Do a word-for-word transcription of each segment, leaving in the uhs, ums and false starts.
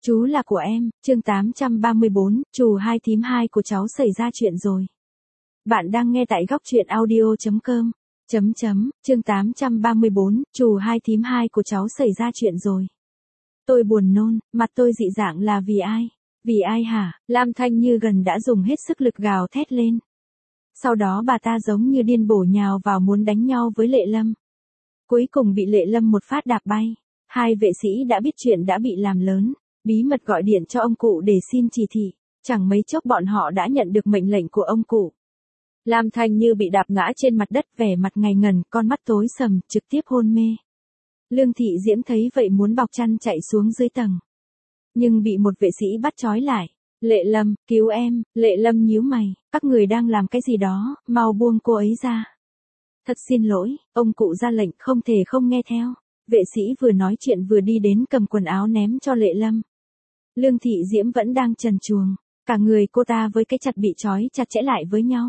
Chú là của em, chương tám trăm ba mươi bốn, trù hai thím hai của cháu xảy ra chuyện rồi. Bạn đang nghe tại góc truyện audio chấm com. Chấm chấm, chương tám trăm ba mươi bốn, trù hai thím hai của cháu xảy ra chuyện rồi. Tôi buồn nôn, mặt tôi dị dạng là vì ai? Vì ai hả? Lam Thanh Như gần đã dùng hết sức lực gào thét lên. Sau đó bà ta giống như điên bổ nhào vào muốn đánh nhau với Lệ Lâm. Cuối cùng bị Lệ Lâm một phát đạp bay. Hai vệ sĩ đã biết chuyện đã bị làm lớn, bí mật gọi điện cho ông cụ để xin chỉ thị. Chẳng mấy chốc bọn họ đã nhận được mệnh lệnh của ông cụ. Lam Thanh Như bị đạp ngã trên mặt đất, vẻ mặt ngây ngần, con mắt tối sầm, trực tiếp hôn mê. Lương Thị Diễm thấy vậy muốn bọc chăn chạy xuống dưới tầng. Nhưng bị một vệ sĩ bắt trói lại. Lệ Lâm, cứu em. Lệ Lâm nhíu mày, các người đang làm cái gì đó, mau buông cô ấy ra. Thật xin lỗi, ông cụ ra lệnh không thể không nghe theo. Vệ sĩ vừa nói chuyện vừa đi đến cầm quần áo ném cho Lệ Lâm. Lương Thị Diễm vẫn đang trần truồng, cả người cô ta với cái chặt bị trói chặt chẽ lại với nhau.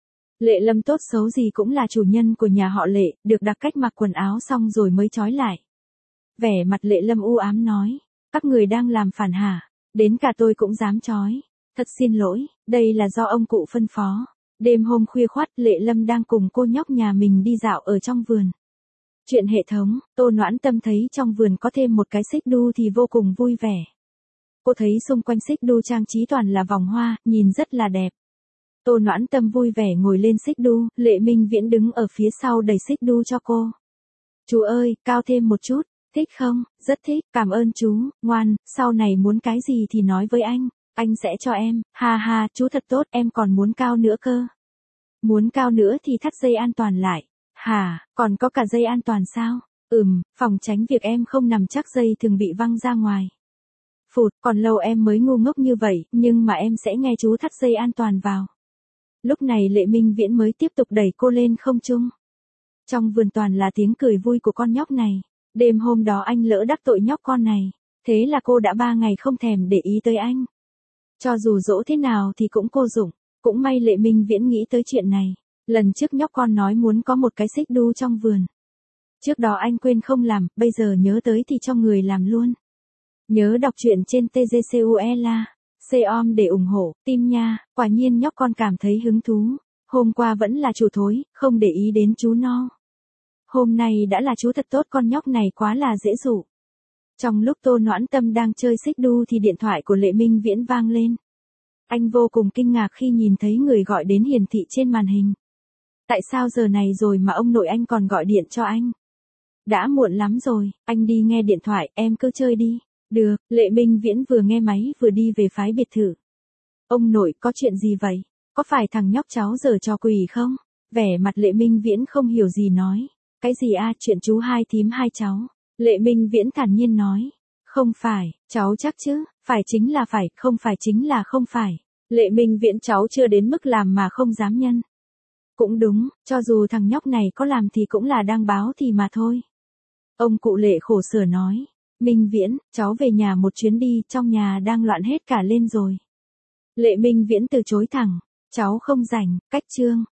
Lệ Lâm tốt xấu gì cũng là chủ nhân của nhà họ Lệ, được đặt cách mặc quần áo xong rồi mới trói lại. Vẻ mặt Lệ Lâm u ám nói, các người đang làm phản hả? Đến cả tôi cũng dám trói. Thật xin lỗi, đây là do ông cụ phân phó. Đêm hôm khuya khoắt, Lệ Lâm đang cùng cô nhóc nhà mình đi dạo ở trong vườn. Chuyện hệ thống, Tô Noãn Tâm thấy trong vườn có thêm một cái xích đu thì vô cùng vui vẻ. Cô thấy xung quanh xích đu trang trí toàn là vòng hoa, nhìn rất là đẹp. Tô Noãn Tâm vui vẻ ngồi lên xích đu, Lệ Minh Viễn đứng ở phía sau đẩy xích đu cho cô. Chú ơi, cao thêm một chút, thích không? Rất thích, cảm ơn chú, ngoan, sau này muốn cái gì thì nói với anh, anh sẽ cho em, ha ha, chú thật tốt, em còn muốn cao nữa cơ. Muốn cao nữa thì thắt dây an toàn lại. Hả, còn có cả dây an toàn sao? Ừm, phòng tránh việc em không nằm chắc dây thường bị văng ra ngoài. Phụt, còn lâu em mới ngu ngốc như vậy, nhưng mà em sẽ nghe chú thắt dây an toàn vào. Lúc này Lệ Minh Viễn mới tiếp tục đẩy cô lên không trung. Trong vườn toàn là tiếng cười vui của con nhóc này. Đêm hôm đó anh lỡ đắc tội nhóc con này. Thế là cô đã ba ngày không thèm để ý tới anh. Cho dù dỗ thế nào thì cũng vô dụng. Cũng may Lệ Minh Viễn nghĩ tới chuyện này. Lần trước nhóc con nói muốn có một cái xích đu trong vườn. Trước đó anh quên không làm, bây giờ nhớ tới thì cho người làm luôn. Nhớ đọc truyện trên tê giê xê u e la. C-om để ủng hộ, tim nha, quả nhiên nhóc con cảm thấy hứng thú. Hôm qua vẫn là chủ thối, không để ý đến chú no. Hôm nay đã là chú thật tốt, con nhóc này quá là dễ dụ. Trong lúc Tô Noãn Tâm đang chơi xích đu thì điện thoại của Lệ Minh Viễn vang lên. Anh vô cùng kinh ngạc khi nhìn thấy người gọi đến hiển thị trên màn hình. Tại sao giờ này rồi mà ông nội anh còn gọi điện cho anh? Đã muộn lắm rồi, anh đi nghe điện thoại, em cứ chơi đi. Được, Lệ Minh Viễn vừa nghe máy vừa đi về phái biệt thự. Ông nội, có chuyện gì vậy? Có phải thằng nhóc cháu giở trò quỷ không? Vẻ mặt Lệ Minh Viễn không hiểu gì nói. Cái gì a, chuyện chú hai thím hai cháu. Lệ Minh Viễn thản nhiên nói. Không phải, cháu chắc chứ, phải chính là phải, không phải chính là không phải. Lệ Minh Viễn cháu chưa đến mức làm mà không dám nhân. Cũng đúng, cho dù thằng nhóc này có làm thì cũng là đang báo thì mà thôi. Ông cụ Lệ khổ sở nói. Minh Viễn, cháu về nhà một chuyến đi, trong nhà đang loạn hết cả lên rồi. Lệ Minh Viễn từ chối thẳng, cháu không rảnh, cách chương.